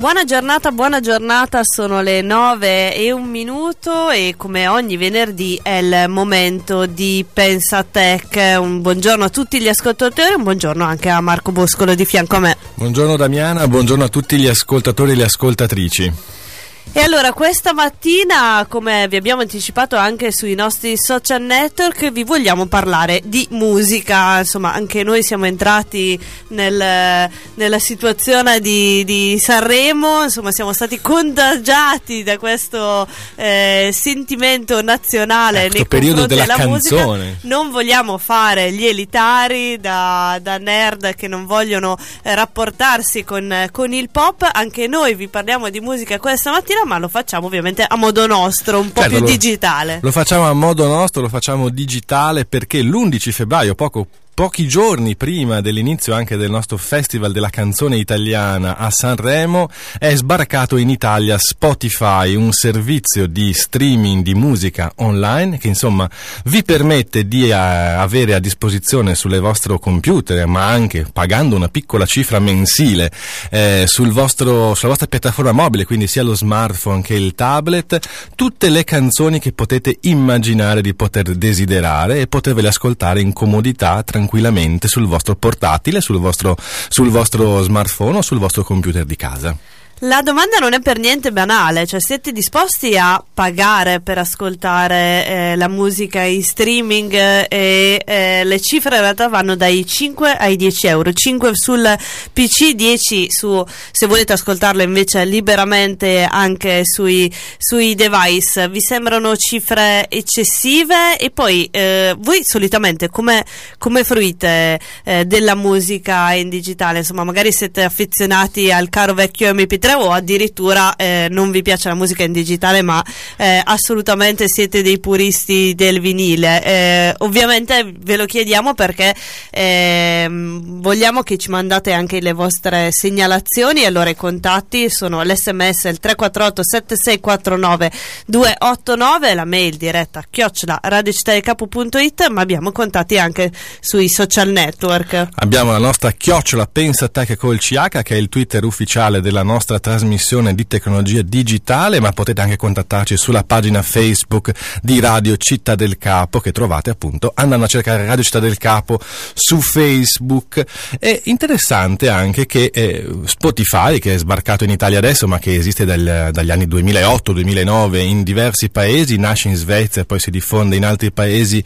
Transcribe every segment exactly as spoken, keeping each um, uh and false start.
Buona giornata, buona giornata, sono le nove e un minuto e come ogni venerdì è il momento di Pensatech. Un buongiorno a tutti gli ascoltatori, un buongiorno anche a Marco Boscolo di fianco a me. Buongiorno Damiana, buongiorno a tutti gli ascoltatori e le ascoltatrici. E allora questa mattina, come vi abbiamo anticipato anche sui nostri social network, vi vogliamo parlare di musica. Insomma, anche noi siamo entrati nel, nella situazione di, di Sanremo, insomma siamo stati contagiati da questo eh, sentimento nazionale, questo periodo della canzone. Musica. Non vogliamo fare gli elitari da, da nerd che non vogliono eh, rapportarsi con, con il pop. Anche noi vi parliamo di musica questa mattina, ma lo facciamo ovviamente a modo nostro, un po' certo, più lo, digitale. Lo facciamo a modo nostro, lo facciamo digitale perché l'undici febbraio, poco Pochi giorni prima dell'inizio anche del nostro Festival della canzone italiana a Sanremo, è sbarcato in Italia Spotify, un servizio di streaming di musica online che insomma vi permette di uh, avere a disposizione sulle vostre computer, ma anche pagando una piccola cifra mensile eh, sul vostro, sulla vostra piattaforma mobile, quindi sia lo smartphone che il tablet, tutte le canzoni che potete immaginare di poter desiderare e potervele ascoltare in comodità, tranquillamente tranquillamente sul vostro portatile, sul vostro, sul vostro smartphone o sul vostro computer di casa. La domanda non è per niente banale, cioè siete disposti a pagare per ascoltare eh, la musica in streaming eh, e eh, le cifre in realtà vanno dai cinque ai dieci euro, cinque sul P C, dieci su, se volete ascoltarlo invece liberamente anche sui, sui device. Vi sembrano cifre eccessive? E poi eh, voi solitamente come, come fruite eh, della musica in digitale? Insomma, magari siete affezionati al caro vecchio M P tre o addirittura eh, non vi piace la musica in digitale, ma eh, assolutamente siete dei puristi del vinile. Eh, ovviamente ve lo chiediamo perché eh, vogliamo che ci mandate anche le vostre segnalazioni. Allora i contatti sono l'esse emme esse il tre quattro otto sette sei quattro nove due otto nove, la mail diretta chiocciola radiocittadelcapo punto it, ma abbiamo contatti anche sui social network. Abbiamo la nostra chiocciola Pensatech col C H, che è il Twitter ufficiale della nostra trasmissione di tecnologia digitale, ma potete anche contattarci sulla pagina Facebook di Radio Città del Capo, che trovate appunto andando a cercare Radio Città del Capo su Facebook. È interessante anche che eh, Spotify, che è sbarcato in Italia adesso ma che esiste dal, dagli anni duemilaotto duemilanove in diversi paesi, nasce in Svezia e poi si diffonde in altri paesi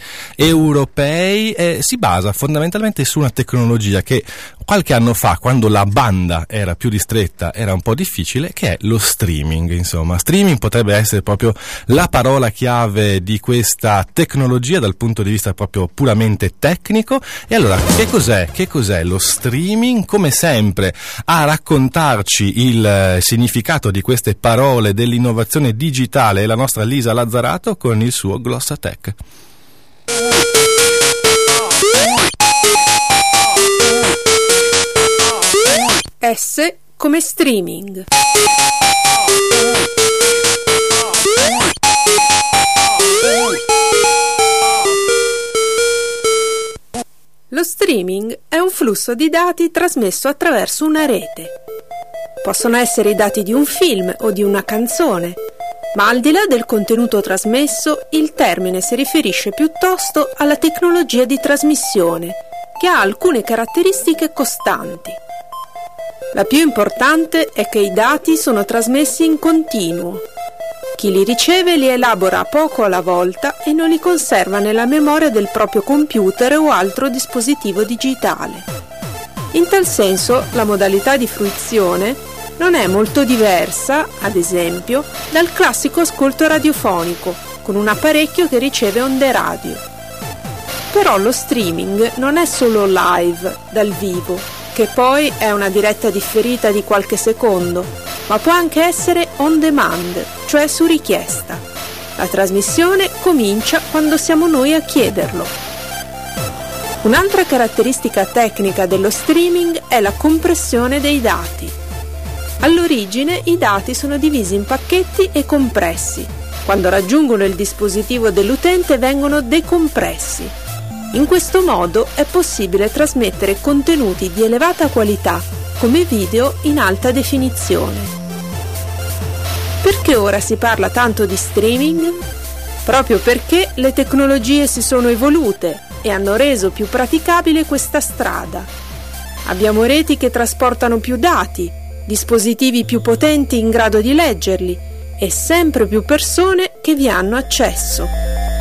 europei, eh, si basa fondamentalmente su una tecnologia che qualche anno fa, quando la banda era più ristretta, era un po' difficile, che è lo streaming. Insomma, streaming potrebbe essere proprio la parola chiave di questa tecnologia dal punto di vista proprio puramente tecnico. E allora, che cos'è? Che cos'è lo streaming? Come sempre, a raccontarci il significato di queste parole dell'innovazione digitale è la nostra Lisa Lazzarato con il suo Glossatech. S come streaming. Lo streaming è un flusso di dati trasmesso attraverso una rete. Possono essere i dati di un film o di una canzone, ma al di là del contenuto trasmesso, il termine si riferisce piuttosto alla tecnologia di trasmissione, che ha alcune caratteristiche costanti. La più importante è che i dati sono trasmessi in continuo. Chi li riceve li elabora poco alla volta e non li conserva nella memoria del proprio computer o altro dispositivo digitale. In tal senso, la modalità di fruizione non è molto diversa, ad esempio, dal classico ascolto radiofonico, con un apparecchio che riceve onde radio. Però lo streaming non è solo live, dal vivo, che poi è una diretta differita di qualche secondo, ma può anche essere on demand, cioè su richiesta. La trasmissione comincia quando siamo noi a chiederlo. Un'altra caratteristica tecnica dello streaming è la compressione dei dati. All'origine i dati sono divisi in pacchetti e compressi. Quando raggiungono il dispositivo dell'utente vengono decompressi. In questo modo è possibile trasmettere contenuti di elevata qualità, come video in alta definizione. Perché ora si parla tanto di streaming? Proprio perché le tecnologie si sono evolute e hanno reso più praticabile questa strada. Abbiamo reti che trasportano più dati, dispositivi più potenti in grado di leggerli e sempre più persone che vi hanno accesso.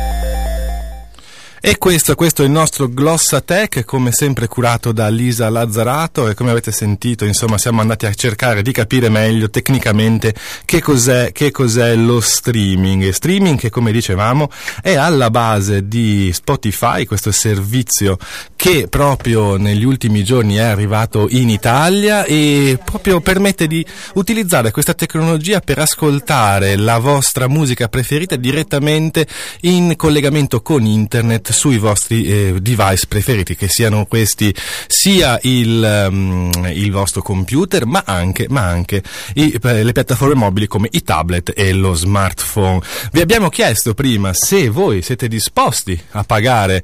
E questo, questo è il nostro Glossatech, come sempre curato da Lisa Lazzarato, e come avete sentito, insomma, siamo andati a cercare di capire meglio tecnicamente che cos'è, che cos'è lo streaming. Streaming che, come dicevamo, è alla base di Spotify, questo servizio che proprio negli ultimi giorni è arrivato in Italia e proprio permette di utilizzare questa tecnologia per ascoltare la vostra musica preferita direttamente in collegamento con internet sui vostri eh, device preferiti, che siano questi sia il, um, il vostro computer, ma anche, ma anche i, le piattaforme mobili come i tablet e lo smartphone. Vi abbiamo chiesto prima se voi siete disposti a pagare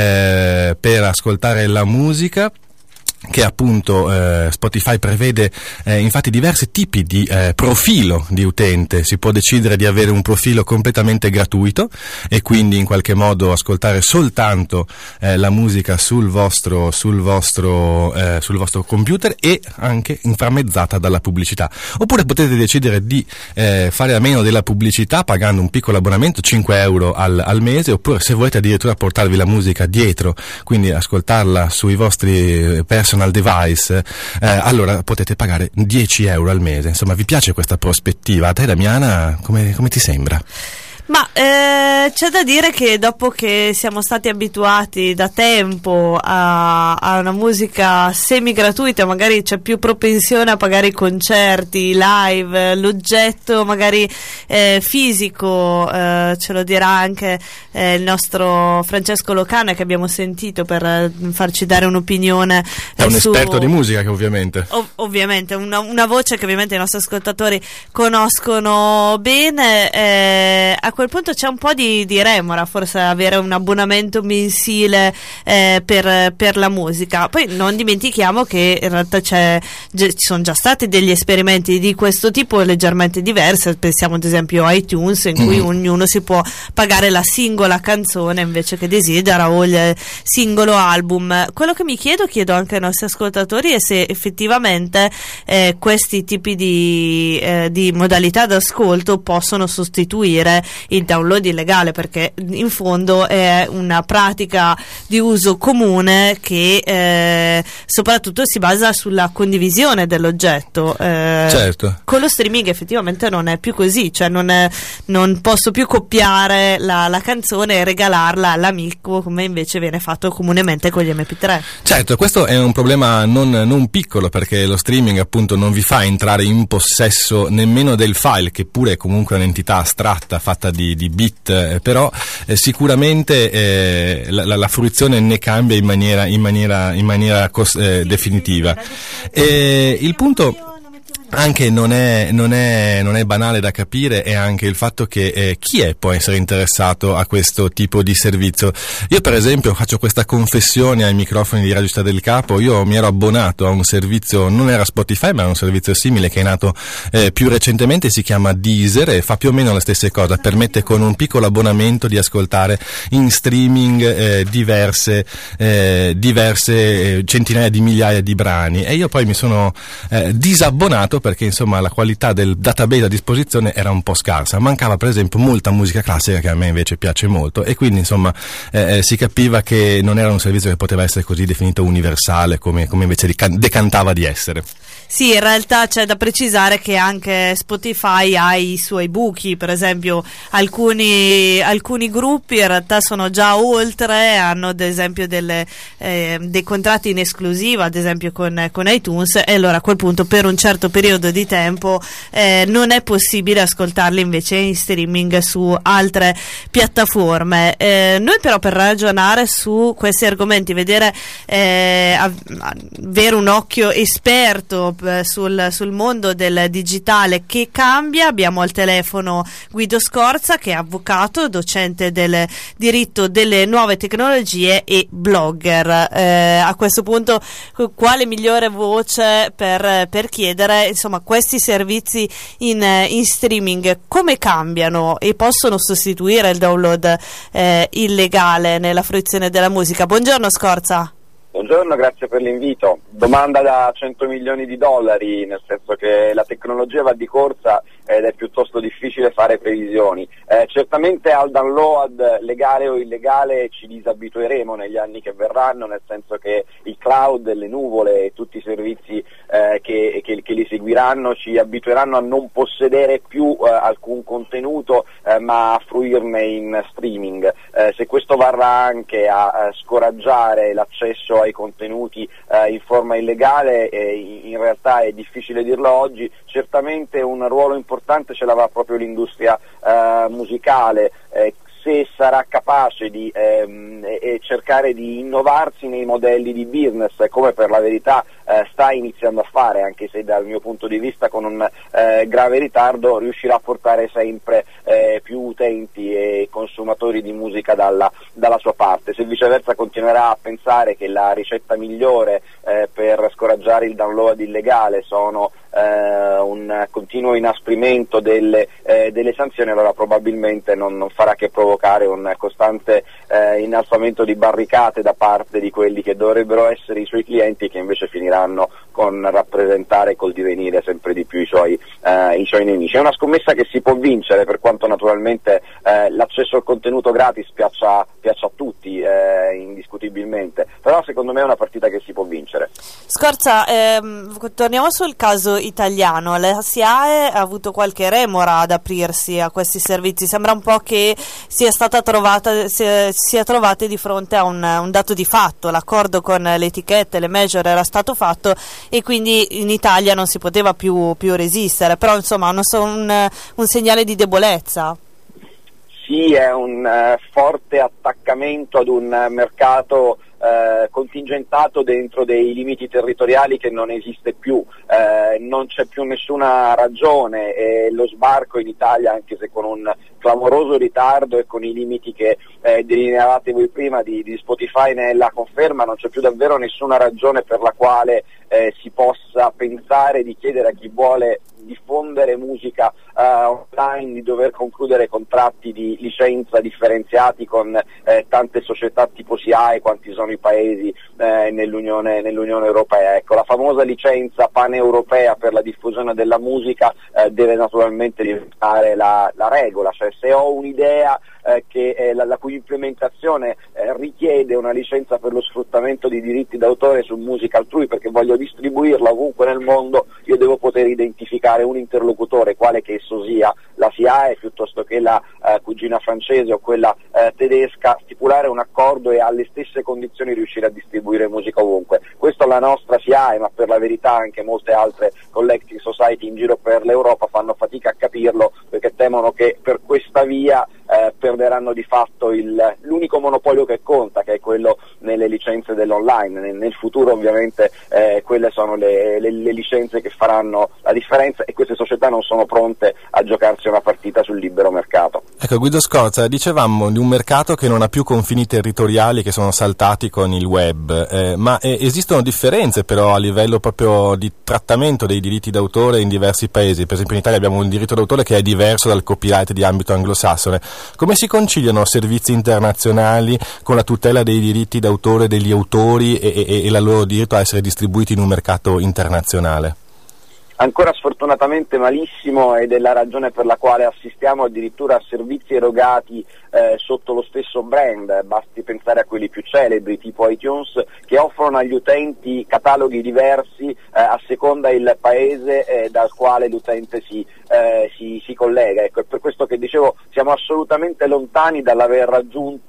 eh, per ascoltare la musica, che appunto eh, Spotify prevede eh, infatti diversi tipi di eh, profilo di utente. Si può decidere di avere un profilo completamente gratuito e quindi in qualche modo ascoltare soltanto eh, la musica sul vostro sul vostro eh, sul vostro computer e anche inframmezzata dalla pubblicità, oppure potete decidere di eh, fare a meno della pubblicità pagando un piccolo abbonamento, cinque euro al, al mese, oppure se volete addirittura portarvi la musica dietro, quindi ascoltarla sui vostri personal device, eh, allora potete pagare dieci euro al mese. Insomma, vi piace questa prospettiva? A te, Damiana, come, come ti sembra? Ma eh, c'è da dire che dopo che siamo stati abituati da tempo a, a una musica semi gratuita, magari c'è più propensione a pagare i concerti, i live, l'oggetto magari eh, fisico, eh, ce lo dirà anche eh, il nostro Francesco Locana, che abbiamo sentito per eh, farci dare un'opinione. È un su, esperto di musica, che ovviamente ov- ovviamente una, una voce che ovviamente i nostri ascoltatori conoscono bene. eh, a quel punto c'è un po' di, di remora forse avere un abbonamento mensile eh, per, per la musica. Poi non dimentichiamo che in realtà c'è, ci sono già stati degli esperimenti di questo tipo leggermente diversi. Pensiamo ad esempio a iTunes, in cui mm. ognuno si può pagare la singola canzone invece che desidera, o il singolo album. Quello che mi chiedo, chiedo anche ai nostri ascoltatori, è se effettivamente eh, questi tipi di, eh, di modalità d'ascolto possono sostituire il download illegale, perché in fondo è una pratica di uso comune che eh, soprattutto si basa sulla condivisione dell'oggetto. Eh, certo. Con lo streaming effettivamente non è più così, cioè non, è, non posso più copiare la, la canzone e regalarla all'amico come invece viene fatto comunemente con gli emme pi tre. Certo, questo è un problema non, non piccolo, perché lo streaming appunto non vi fa entrare in possesso nemmeno del file, che pure è comunque un'entità astratta fatta di, di bit, eh, però eh, sicuramente eh, la, la, la fruizione ne cambia in maniera, in maniera, in maniera cos- eh, definitiva. E il punto anche non è, non è, non è banale da capire è anche il fatto che eh, chi è può essere interessato a questo tipo di servizio. Io per esempio faccio questa confessione ai microfoni di Radio Città del Capo. Io mi ero abbonato a un servizio, non era Spotify ma era un servizio simile che è nato eh, più recentemente, si chiama Deezer e fa più o meno la stessa cosa, permette con un piccolo abbonamento di ascoltare in streaming eh, diverse, eh, diverse eh, centinaia di migliaia di brani, e io poi mi sono eh, disabbonato perché insomma la qualità del database a disposizione era un po' scarsa, mancava per esempio molta musica classica che a me invece piace molto, e quindi insomma eh, si capiva che non era un servizio che poteva essere così definito universale come, come invece decantava di essere. Sì, in realtà c'è da precisare che anche Spotify ha i suoi buchi, per esempio alcuni, alcuni gruppi in realtà sono già oltre, hanno ad esempio delle, eh, dei contratti in esclusiva ad esempio con, con iTunes, e allora a quel punto per un certo periodo di tempo eh, non è possibile ascoltarli invece in streaming su altre piattaforme. Eh, noi però per ragionare su questi argomenti, vedere eh, avere un occhio esperto eh, sul, sul mondo del digitale che cambia. Abbiamo al telefono Guido Scorza, che è avvocato, docente del diritto delle nuove tecnologie e blogger. Eh, a questo punto quale migliore voce per, per chiedere, insomma, questi servizi in, in streaming come cambiano e possono sostituire il download eh, illegale nella fruizione della musica? Buongiorno Scorza. Buongiorno, grazie per l'invito. Domanda da cento milioni di dollari, nel senso che la tecnologia va di corsa ed è piuttosto difficile fare previsioni. Eh, certamente al download legale o illegale ci disabitueremo negli anni che verranno, nel senso che il cloud, le nuvole e tutti i servizi eh, che, che, che li seguiranno ci abitueranno a non possedere più eh, alcun contenuto eh, ma a fruirne in streaming. Eh, se questo varrà anche a, a scoraggiare l'accesso ai contenuti eh, in forma illegale, eh, in realtà è difficile dirlo oggi. Certamente un ruolo importante ce l'avrà proprio l'industria eh, musicale, eh, se sarà capace di ehm, e cercare di innovarsi nei modelli di business, come per la verità eh, sta iniziando a fare, anche se dal mio punto di vista con un eh, grave ritardo, riuscirà a portare sempre eh, più utenti e consumatori di musica dalla, dalla sua parte. Se viceversa continuerà a pensare che la ricetta migliore eh, per scoraggiare il download illegale sono eh, un continuo inasprimento delle, eh, delle sanzioni, allora probabilmente non, non farà che provocare un costante eh, innalzamento di barricate da parte di quelli che dovrebbero essere i suoi clienti, che invece finiranno con rappresentare, col divenire sempre di più i suoi, eh, i suoi nemici. È una scommessa che si può vincere, per quanto naturalmente eh, l'accesso al contenuto gratis piaccia, piaccia a tutti, eh, indiscutibilmente, però secondo me è una partita che si può vincere. Scorza, ehm, torniamo sul caso italiano. La SIAE ha avuto qualche remora ad aprirsi a questi servizi, sembra un po' che sia stata trovata, sia, sia trovata di fronte a un, un dato di fatto. L'accordo con le etichette, le major era stato fatto e quindi in Italia non si poteva più, più resistere, però insomma non so, un, un segnale di debolezza. Sì, è un uh, forte attaccamento ad un uh, mercato Uh, contingentato dentro dei limiti territoriali che non esiste più, uh, non c'è più nessuna ragione, e lo sbarco in Italia, anche se con un clamoroso ritardo e con i limiti che eh, delineavate voi prima di, di Spotify nella conferma, non c'è più davvero nessuna ragione per la quale eh, si possa pensare di chiedere a chi vuole diffondere musica uh, online di dover concludere contratti di licenza differenziati con eh, tante società tipo SIAE quanti sono i paesi eh, nell'Unione, nell'Unione Europea. Ecco, la famosa licenza paneuropea per la diffusione della musica eh, deve naturalmente diventare la, la regola, cioè se ho un'idea eh, che eh, la, la cui implementazione eh, richiede una licenza per lo sfruttamento di diritti d'autore su musica altrui perché voglio distribuirla ovunque nel mondo, io devo poter identificare un interlocutore, quale che esso sia, la SIAE piuttosto che la eh, cugina francese o quella eh, tedesca, stipulare un accordo e alle stesse condizioni riuscire a distribuire musica ovunque. Questo la nostra SIAE, ma per la verità anche molte altre collective society in giro per l'Europa fanno fatica a capirlo, perché temono che per questa via eh, perderanno di fatto il, l'unico monopolio che conta, che è quello nelle licenze dell'online. Nel, nel futuro ovviamente eh, quelle sono le, le, le licenze che faranno la differenza, e queste società non sono pronte a giocarsi una partita sul libero mercato. Ecco, Guido Scorza, dicevamo di un mercato che non ha più confini territoriali, che sono saltati con il web, eh, ma eh, esistono differenze però a livello proprio di trattamento dei diritti d'autore in diversi paesi. Per esempio in Italia abbiamo un diritto d'autore che è diverso dal copyright di ambito anglosassone. Come si conciliano servizi internazionali con la tutela dei diritti d'autore degli autori e, e, e il loro diritto a essere distribuiti in un mercato internazionale? Ancora sfortunatamente malissimo, ed è la ragione per la quale assistiamo addirittura a servizi erogati eh, sotto lo stesso brand. Basti pensare a quelli più celebri tipo iTunes, che offrono agli utenti cataloghi diversi eh, a seconda il paese eh, dal quale l'utente si, eh, si, si collega. Ecco, è per questo che dicevo siamo assolutamente lontani dall'aver raggiunto eh,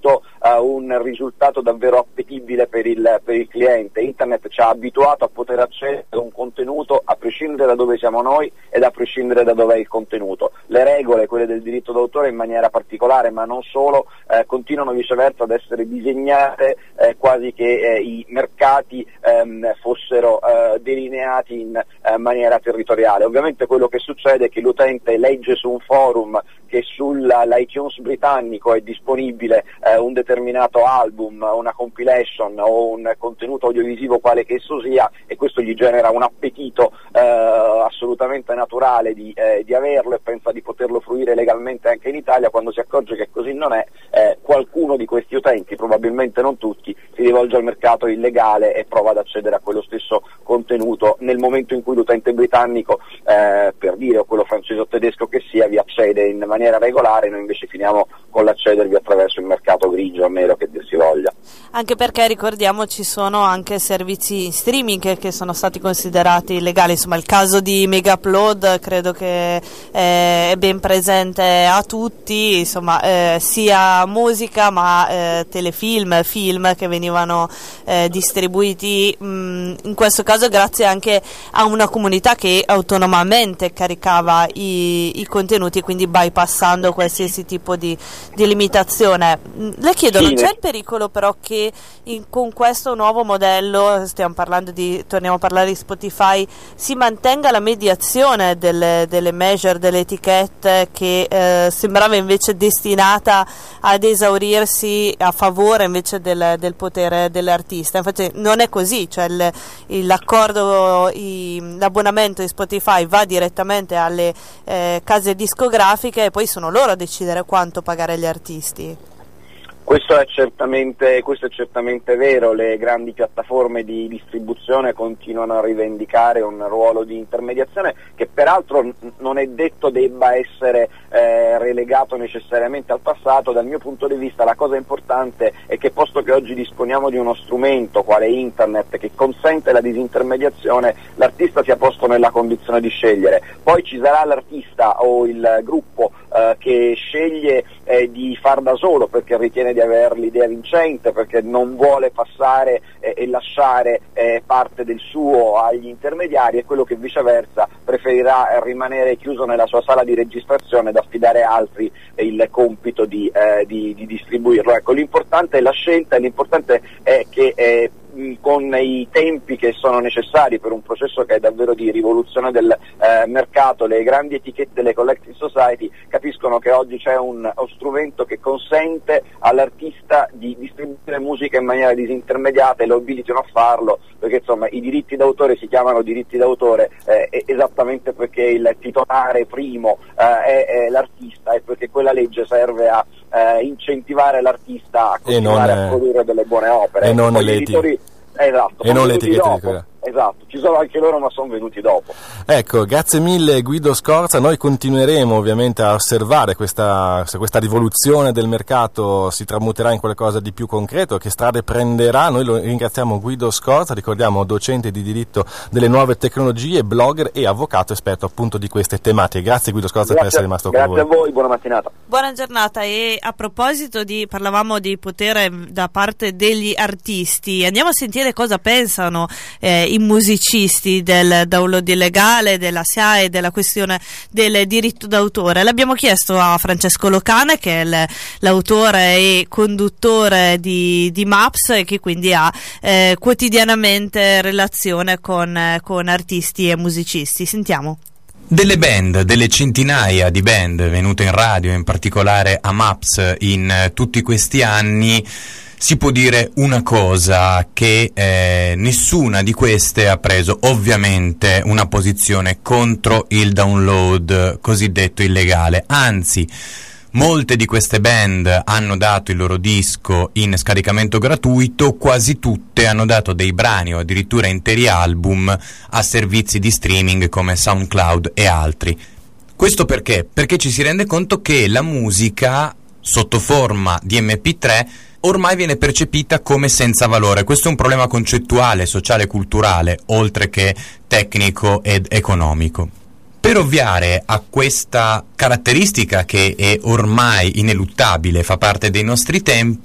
uh, un risultato davvero appetibile per il, per il cliente. Internet ci ha abituato a poter accedere a un contenuto a prescindere da dove siamo noi ed a prescindere da dove è il contenuto. Le regole, quelle del diritto d'autore in maniera particolare, ma non solo, eh, continuano viceversa ad essere disegnate eh, quasi che eh, i mercati ehm, fossero eh, delineati in eh, maniera territoriale. Ovviamente quello che succede è che l'utente legge su un forum che sull'iTunes britannico è disponibile eh, un determinato album, una compilation o un contenuto audiovisivo quale che esso sia, e questo gli genera un appetito eh, assolutamente naturale di, eh, di averlo, e pensa di poterlo fruire legalmente anche in Italia. Quando si accorge che così non è, eh, qualcuno di questi utenti, probabilmente non tutti, si rivolge al mercato illegale e prova ad accedere a quello stesso contenuto nel momento in cui l'utente britannico, eh, per dire, o quello francese o tedesco che sia, vi accede in maniera regolare. Noi invece finiamo con l'accedervi attraverso il mercato grigio o nero, che dir si voglia. Anche perché, ricordiamo, ci sono anche servizi in streaming che sono stati considerati illegali. Insomma, il caso di Megaupload credo che eh, è ben presente a tutti, insomma, eh, sia musica ma eh, telefilm, film che venivano eh, distribuiti mh, in questo caso grazie anche a una comunità che autonomamente caricava i, i contenuti, quindi bypassando qualsiasi tipo di, di limitazione. Le chiedo, sì, non c'è il pericolo però che in, con questo nuovo modello, stiamo parlando di, torniamo a parlare di Spotify, si mantenga la mediazione delle, delle measure, delle etichette, che eh, sembrava invece destinata ad esaurirsi a favore invece del, del potere dell'artista? Infatti non è così, cioè il, il, l'accordo, i, l'abbonamento di Spotify va direttamente alle eh, case discografiche e poi sono loro a decidere quanto pagare agli artisti. Questo è certamente, questo è certamente vero. Le grandi piattaforme di distribuzione continuano a rivendicare un ruolo di intermediazione che peraltro n- non è detto debba essere eh, relegato necessariamente al passato. Dal mio punto di vista la cosa importante è che, posto che oggi disponiamo di uno strumento quale internet che consente la disintermediazione, l'artista sia posto nella condizione di scegliere. Poi ci sarà l'artista o il gruppo eh, che sceglie eh, di far da solo perché ritiene di aver l'idea vincente, perché non vuole passare eh, e lasciare eh, parte del suo agli intermediari, e quello che viceversa preferirà rimanere chiuso nella sua sala di registrazione ed affidare a altri eh, il compito di, eh, di, di distribuirlo. Ecco, l'importante è la scelta, e l'importante è che eh, con i tempi che sono necessari per un processo che è davvero di rivoluzione del eh, mercato, le grandi etichette, le collecting society capiscono che oggi c'è un, uno strumento che consente all'artista di distribuire musica in maniera disintermediata, e lo abilitano a farlo, perché insomma i diritti d'autore si chiamano diritti d'autore eh, esattamente perché il titolare primo eh, è, è l'artista, e perché quella legge serve a eh, incentivare l'artista a continuare non, a produrre delle buone opere. E non Poi le gli editori, esatto, e non le etichette di quella. Esatto, ci sono anche loro, ma sono venuti dopo. Ecco, grazie mille Guido Scorza. Noi continueremo ovviamente a osservare questa, se questa rivoluzione del mercato si tramuterà in qualcosa di più concreto, che strade prenderà. Noi lo ringraziamo Guido Scorza, ricordiamo docente di diritto delle nuove tecnologie, blogger e avvocato esperto appunto di queste tematiche. Grazie Guido Scorza Grazie, per essere rimasto grazie con voi. Grazie a voi, buona mattinata. Buona giornata. E a proposito di, parlavamo di potere da parte degli artisti, andiamo a sentire cosa pensano eh, i musicisti del download illegale, della S I A E, della questione del diritto d'autore. L'abbiamo chiesto a Francesco Locane, che è il, l'autore e conduttore di, di Maps, e che quindi ha eh, quotidianamente relazione con, eh, con artisti e musicisti. Sentiamo. Delle band, delle centinaia di band venute in radio, in particolare a Maps, in eh, tutti questi anni, si può dire una cosa, che eh, nessuna di queste ha preso ovviamente una posizione contro il download cosiddetto illegale, anzi molte di queste band hanno dato il loro disco in scaricamento gratuito, quasi tutte hanno dato dei brani o addirittura interi album a servizi di streaming come SoundCloud e altri. Questo perché? Perché ci si rende conto che la musica sotto forma di emme pi tre ormai viene percepita come senza valore. Questo è un problema concettuale, sociale e culturale, oltre che tecnico ed economico. Per ovviare a questa caratteristica che è ormai ineluttabile, fa parte dei nostri tempi,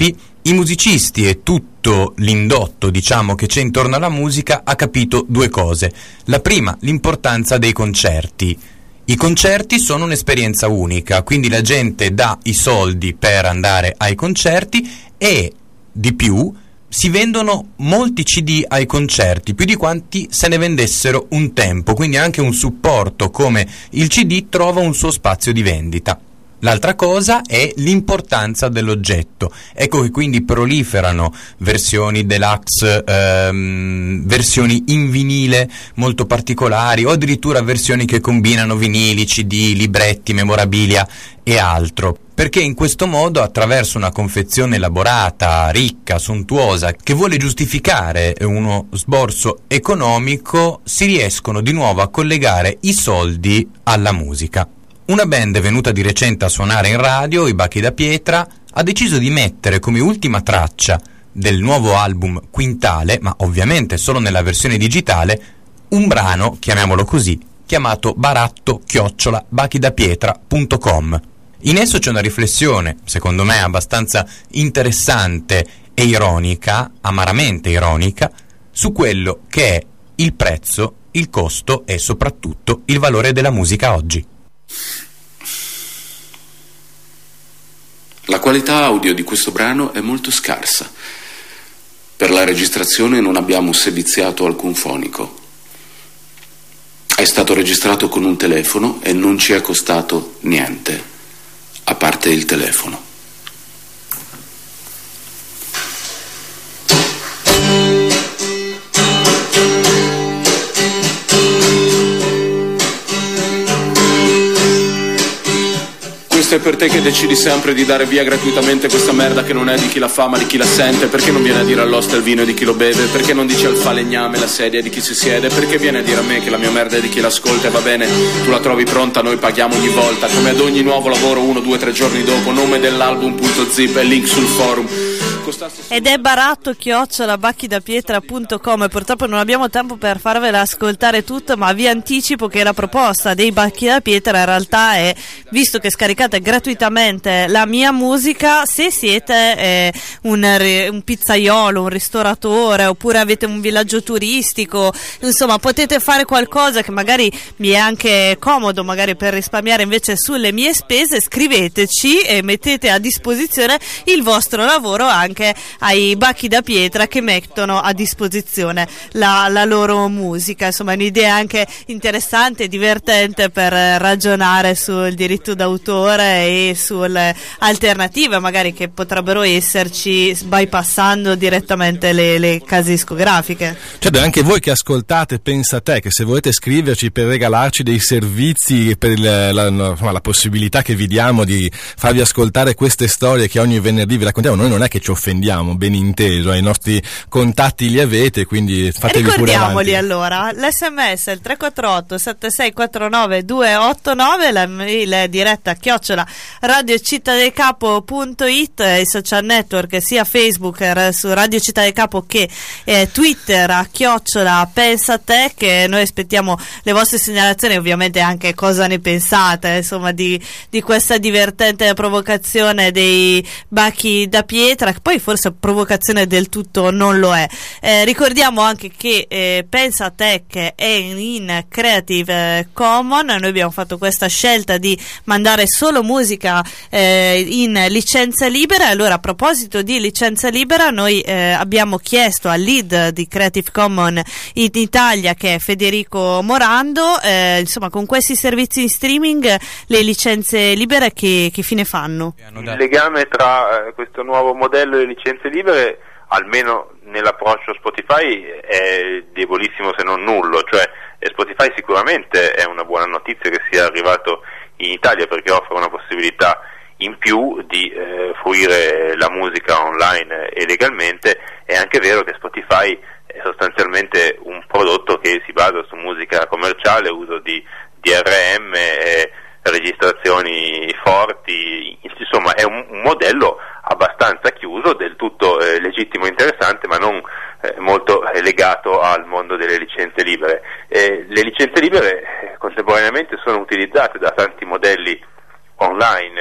I musicisti e tutto l'indotto, diciamo, che c'è intorno alla musica ha capito due cose. La prima, l'importanza dei concerti. I concerti sono un'esperienza unica, quindi la gente dà i soldi per andare ai concerti e, di più, si vendono molti C D ai concerti, più di quanti se ne vendessero un tempo, quindi anche un supporto come il C D trova un suo spazio di vendita. L'altra cosa è l'importanza dell'oggetto. Ecco che quindi proliferano versioni deluxe, ehm, versioni in vinile molto particolari o addirittura versioni che combinano vinili, C D, libretti, memorabilia e altro. Perché in questo modo, attraverso una confezione elaborata, ricca, sontuosa, che vuole giustificare uno sborso economico, si riescono di nuovo a collegare i soldi alla musica. Una band venuta di recente a suonare in radio, i Bachi da Pietra, ha deciso di mettere come ultima traccia del nuovo album Quintale, ma ovviamente solo nella versione digitale, un brano, chiamiamolo così, chiamato baratto chiocciola bachidapietra punto com. In esso c'è una riflessione, secondo me abbastanza interessante e ironica, amaramente ironica, su quello che è il prezzo, il costo e soprattutto il valore della musica oggi. La qualità audio di questo brano è molto scarsa. Per la registrazione non abbiamo seviziato alcun fonico. È stato registrato con un telefono e non ci è costato niente, a parte il telefono. Questo è per te che decidi sempre di dare via gratuitamente questa merda che non è di chi la fa ma di chi la sente. Perché non viene a dire all'oste il vino è di chi lo beve? Perché non dici al falegname la sedia è di chi si siede? Perché viene a dire a me che la mia merda è di chi l'ascolta? E va bene, tu la trovi pronta, noi paghiamo ogni volta. Come ad ogni nuovo lavoro, uno, due, tre giorni dopo. Nome dell'album.zip e link sul forum. Ed è baratto chiocciola bachidapietra punto com e purtroppo non abbiamo tempo per farvela ascoltare tutto, ma vi anticipo che la proposta dei Bacchi da Pietra in realtà è, visto che scaricate gratuitamente la mia musica, se siete eh, un, un pizzaiolo, un ristoratore oppure avete un villaggio turistico, insomma potete fare qualcosa che magari mi è anche comodo, magari per risparmiare invece sulle mie spese, scriveteci e mettete a disposizione il vostro lavoro anche ai Bacchi da Pietra, che mettono a disposizione la, la loro musica. Insomma è un'idea anche interessante e divertente per ragionare sul diritto d'autore e sulle alternative magari che potrebbero esserci bypassando direttamente le, le case discografiche. Certo, anche voi che ascoltate Pensate, che se volete scriverci per regalarci dei servizi per il, la, insomma, la possibilità che vi diamo di farvi ascoltare queste storie che ogni venerdì vi raccontiamo, noi non è che ci offendiamo, ben inteso, i nostri contatti li avete, quindi fatevi pure avanti. Ricordiamoli allora, l'esse emme esse è il tre quattro otto sette sei quattro nove due otto nove, la mail è diretta chiocciola radiocittadelcapo punto it, i social network sia Facebook su Radio Città del Capo che eh, Twitter a chiocciola Pensate, che noi aspettiamo le vostre segnalazioni, ovviamente anche cosa ne pensate insomma di, di questa divertente provocazione dei Bacchi da Pietra, che poi forse provocazione del tutto non lo è. Eh, ricordiamo anche che eh, Pensate che è in Creative Commons, noi abbiamo fatto questa scelta di mandare solo musica eh, in licenza libera. Allora, a proposito di licenza libera, noi eh, abbiamo chiesto al lead di Creative Commons in Italia, che è Federico Morando, eh, insomma con questi servizi in streaming le licenze libere che, che fine fanno? Il legame tra eh, questo nuovo modello e le licenze libere, almeno nell'approccio Spotify, è debolissimo se non nullo. Cioè Spotify sicuramente è una buona notizia che sia arrivato in Italia, perché offre una possibilità in più di eh, fruire la musica online e legalmente. È anche vero che Spotify è sostanzialmente un prodotto che si basa su musica commerciale, uso di D R M, eh, registrazioni forti, insomma è un, un modello abbastanza chiuso, del tutto eh, legittimo e interessante, ma non eh, molto eh, legato al mondo delle licenze libere. Eh, le licenze libere eh, contemporaneamente sono utilizzate da tanti modelli online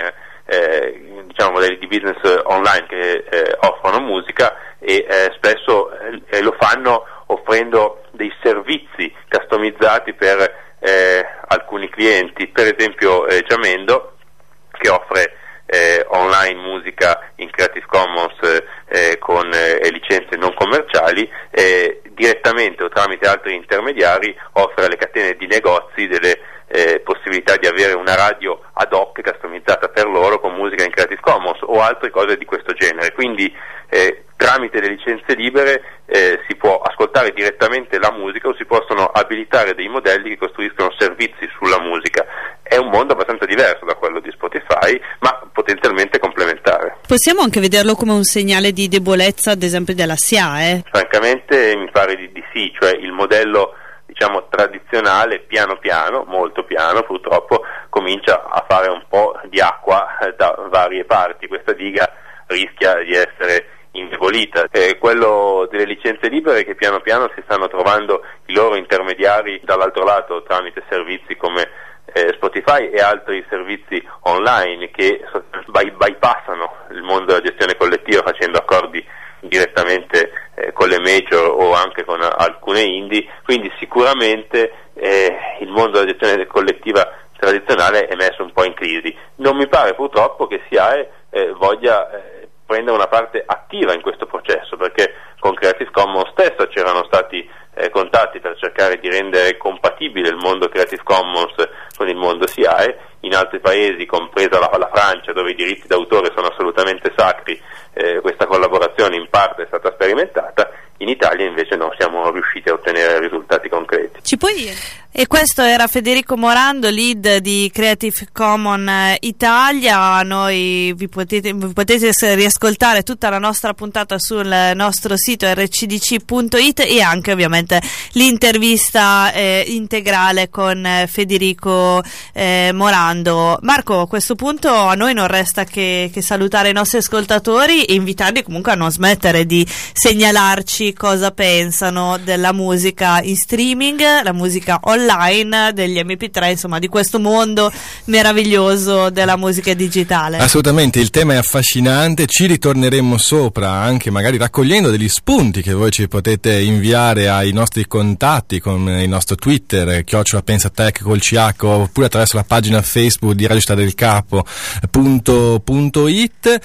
eh, diciamo modelli di business online che eh, offrono musica e eh, spesso eh, lo fanno offrendo dei servizi customizzati per eh, alcuni clienti, per esempio eh, Jamendo, che offre eh, online musica in Creative Commons eh, con eh, licenze non commerciali, eh, direttamente o tramite altri intermediari offre alle catene di negozi delle eh, possibilità di avere una radio ad hoc customizzata per loro con musica in Creative Commons o altre cose di questo genere. Quindi eh, tramite le licenze libere eh, si può ascoltare direttamente la musica o si possono abilitare dei modelli che costruiscono servizi sulla musica. È un mondo abbastanza diverso da quello di Spotify, ma potenzialmente complementare. Possiamo anche vederlo come un segnale di debolezza, ad esempio, della S I A E? Francamente mi pare di, di sì, cioè il modello diciamo tradizionale piano piano, molto piano purtroppo, comincia a fare un po' di acqua da varie parti. Questa diga rischia di essere indebolita. Eh, quello delle licenze libere che piano piano si stanno trovando i loro intermediari dall'altro lato tramite servizi come eh, Spotify e altri servizi online che by- bypassano il mondo della gestione collettiva facendo accordi direttamente eh, con le major o anche con a- alcune indie, quindi sicuramente eh, il mondo della gestione collettiva tradizionale è messo un po' in crisi. Non mi pare purtroppo che S I A E eh, voglia eh, prendere una parte attiva in questo processo, perché con Creative Commons stesso c'erano stati eh, contatti per cercare di rendere compatibile il mondo Creative Commons con il mondo S I A E. In altri paesi, compresa la, la Francia, dove i diritti d'autore sono assolutamente sacri, eh, questa collaborazione in parte è stata sperimentata. In Italia invece non siamo riusciti a ottenere risultati concreti. Ci puoi... E questo era Federico Morando, lead di Creative Commons Italia. Noi vi potete, vi potete riascoltare tutta la nostra puntata sul nostro sito erre ci di ci punto it e anche ovviamente l'intervista eh, integrale con eh, Federico eh, Morando. Marco, a questo punto a noi non resta che, che salutare i nostri ascoltatori e invitarli comunque a non smettere di segnalarci cosa pensano della musica in streaming, la musica online, degli emme pi tre, insomma di questo mondo meraviglioso della musica digitale. Assolutamente, il tema è affascinante, ci ritorneremo sopra anche magari raccogliendo degli spunti che voi ci potete inviare ai nostri contatti con il nostro Twitter chiocciola pensatech col C H oppure attraverso la pagina Facebook di Radio Città del Capo punto, punto it,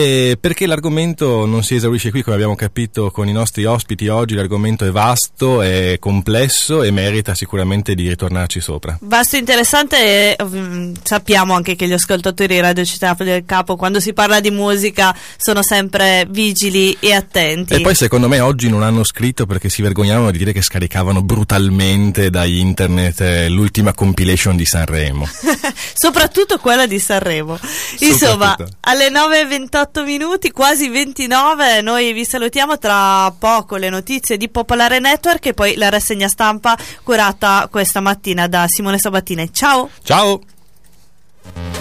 e perché l'argomento non si esaurisce qui, come abbiamo capito con i nostri ospiti oggi. L'argomento è vasto, è complesso e merita sicuramente di ritornarci sopra. Vasto, interessante, e um, sappiamo anche che gli ascoltatori di Radio Città del Capo quando si parla di musica sono sempre vigili e attenti. E poi secondo me oggi non hanno scritto perché si vergognavano di dire che scaricavano brutalmente da internet eh, l'ultima compilation di Sanremo. Soprattutto quella di Sanremo. Insomma, alle nove e ventotto minuti, quasi ventinove, noi vi salutiamo. Tra poco le notizie di Popolare Network e poi la rassegna stampa curata questa mattina da Simone Sabatini. Ciao! Ciao!